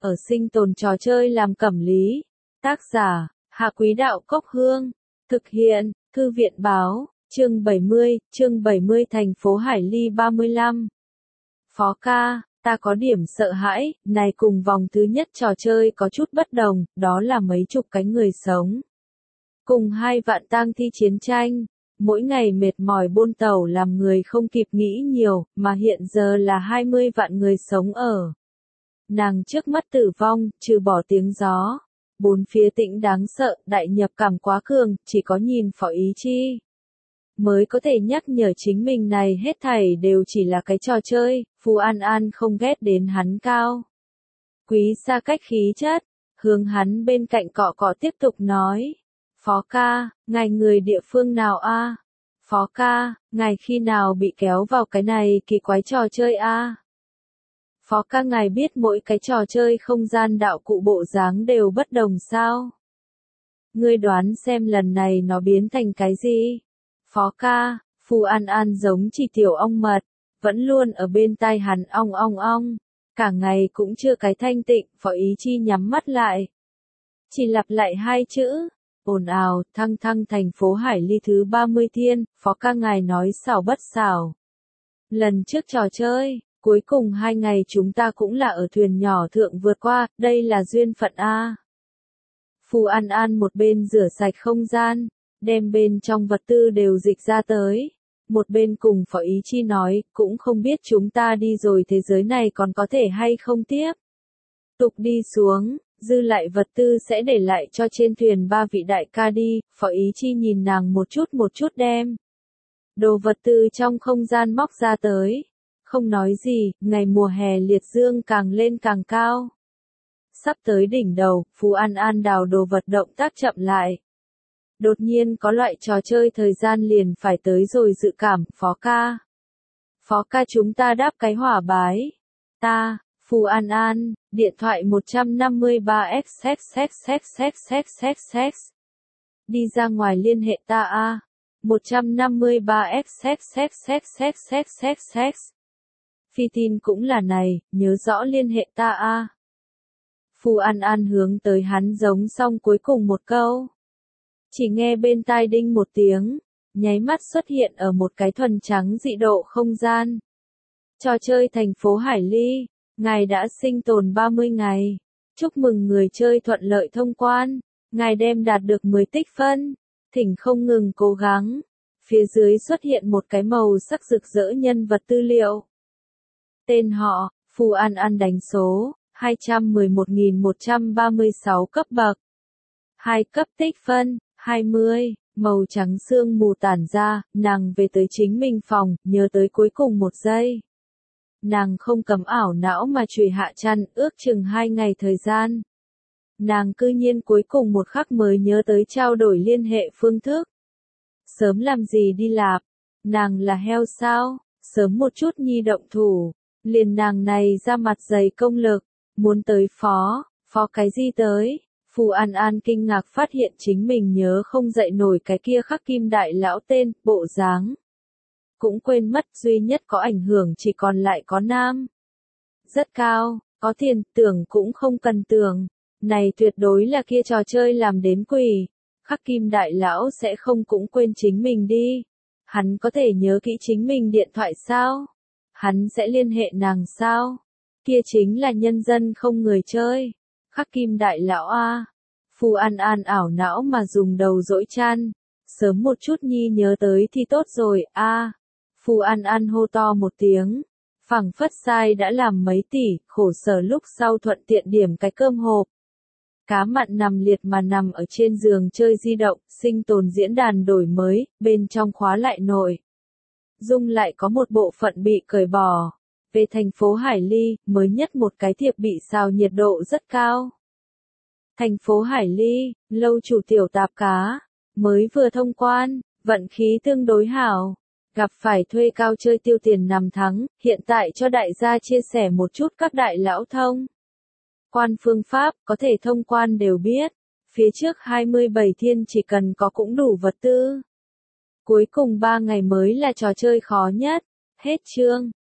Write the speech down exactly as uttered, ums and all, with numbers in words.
ở sinh tồn trò chơi làm cẩm lý. Tác giả, Hạ Quý Đạo Cốc Hương. Thực hiện, Thư viện Báo, chương bảy mươi, chương bảy mươi thành phố Hải Ly ba mươi lăm. Phó ca, ta có điểm sợ hãi, này cùng vòng thứ nhất trò chơi có chút bất đồng, đó là mấy chục cái người sống. Cùng hai vạn tang thi chiến tranh, mỗi ngày mệt mỏi bôn tàu làm người không kịp nghĩ nhiều, mà hiện giờ là hai mươi vạn người sống ở. Nàng trước mắt tử vong, trừ bỏ tiếng gió. Bốn phía tĩnh đáng sợ, đại nhập cảm quá cường, chỉ có nhìn Phó Ý Chi mới có thể nhắc nhở chính mình này hết thảy đều chỉ là cái trò chơi. Phù An An không ghét đến hắn cao quý xa cách khí chất, hướng hắn bên cạnh cọ cọ tiếp tục nói. Phó ca, ngài người địa phương nào a? À? Phó ca, ngài khi nào bị kéo vào cái này kỳ quái trò chơi a? À? Phó ca, ngài biết mỗi cái trò chơi không gian đạo cụ bộ dáng đều bất đồng sao? Ngươi đoán xem lần này nó biến thành cái gì? Phó ca, Phù An An giống chỉ tiểu ong mật, vẫn luôn ở bên tai hắn ong ong ong, cả ngày cũng chưa cái thanh tịnh. Phó Ý Chi nhắm mắt lại, chỉ lặp lại hai chữ, ồn ào. Thăng thăng thành phố Hải Ly thứ ba mươi thiên. Phó ca, ngài nói xảo bất xảo. Lần trước trò chơi, cuối cùng hai ngày chúng ta cũng là ở thuyền nhỏ thượng vượt qua, đây là duyên phận a. Phù An An một bên rửa sạch không gian, đem bên trong vật tư đều dịch ra tới, một bên cùng Phó Ý Chi nói, cũng không biết chúng ta đi rồi thế giới này còn có thể hay không tiếp tục đi xuống, dư lại vật tư sẽ để lại cho trên thuyền ba vị đại ca đi. Phó Ý Chi nhìn nàng một chút một chút đem đồ vật tư trong không gian móc ra tới, không nói gì. Ngày mùa hè liệt dương càng lên càng cao, sắp tới đỉnh đầu. Phù An An đào đồ vật động tác chậm lại. Đột nhiên có loại trò chơi thời gian liền phải tới rồi dự cảm. Phó ca, Phó ca, chúng ta đáp cái hỏa bái. Ta, Phù An An, điện thoại một năm ba x x x x x x x. Đi ra ngoài liên hệ ta a. một năm ba x x x x x x x. Phi tin cũng là này, nhớ rõ liên hệ ta a. Phù An An hướng tới hắn giống xong cuối cùng một câu, chỉ nghe bên tai đinh một tiếng, nháy mắt xuất hiện ở một cái thuần trắng dị độ không gian. Trò chơi thành phố Hải Ly, ngài đã sinh tồn ba mươi ngày. Chúc mừng người chơi thuận lợi thông quan, ngài đem đạt được mười tích phân, thỉnh không ngừng cố gắng. Phía dưới xuất hiện một cái màu sắc rực rỡ nhân vật tư liệu. Tên họ, Phù An An, đánh số, hai trăm mười một nghìn một trăm ba mươi sáu cấp bậc. hai cấp tích phân, hai mươi, màu trắng sương mù tản ra, nàng về tới chính mình phòng, nhớ tới cuối cùng một giây. Nàng không cấm ảo não mà chùy hạ chăn, ước chừng hai ngày thời gian. Nàng cư nhiên cuối cùng một khắc mới nhớ tới trao đổi liên hệ phương thức. Sớm làm gì đi lạp, nàng là heo sao, sớm một chút nhi động thủ. Liền nàng này ra mặt dày công lực, muốn tới phó, phó cái gì tới? Phù An An kinh ngạc phát hiện chính mình nhớ không dậy nổi cái kia Khắc Kim đại lão tên, bộ dáng cũng quên mất, duy nhất có ảnh hưởng chỉ còn lại có nam. Rất cao, có tiền, tưởng cũng không cần tưởng. Này tuyệt đối là kia trò chơi làm đến quỷ. Khắc Kim đại lão sẽ không cũng quên chính mình đi. Hắn có thể nhớ kỹ chính mình điện thoại sao? Hắn sẽ liên hệ nàng sao? Kia chính là nhân dân không người chơi. Khắc Kim đại lão a. Phù An An ảo não mà dùng đầu dỗi chăn. Sớm một chút nhi nhớ tới thì tốt rồi a. À. Phù An An hô to một tiếng. Phảng phất sai đã làm mấy tỷ, khổ sở lúc sau thuận tiện điểm cái cơm hộp. Cá mặn nằm liệt mà nằm ở trên giường chơi di động, sinh tồn diễn đàn đổi mới, bên trong khóa lại nội dung lại có một bộ phận bị cởi bỏ. Về thành phố Hải Ly, mới nhất một cái thiệp bị sao nhiệt độ rất cao. Thành phố Hải Ly, lâu chủ tiểu tạp cá, mới vừa thông quan, vận khí tương đối hảo, gặp phải thuê cao chơi tiêu tiền nằm thắng, hiện tại cho đại gia chia sẻ một chút các đại lão thông quan phương pháp, có thể thông quan đều biết, phía trước hai mươi bảy thiên chỉ cần có cũng đủ vật tư. Cuối cùng ba ngày mới là trò chơi khó nhất, hết chương.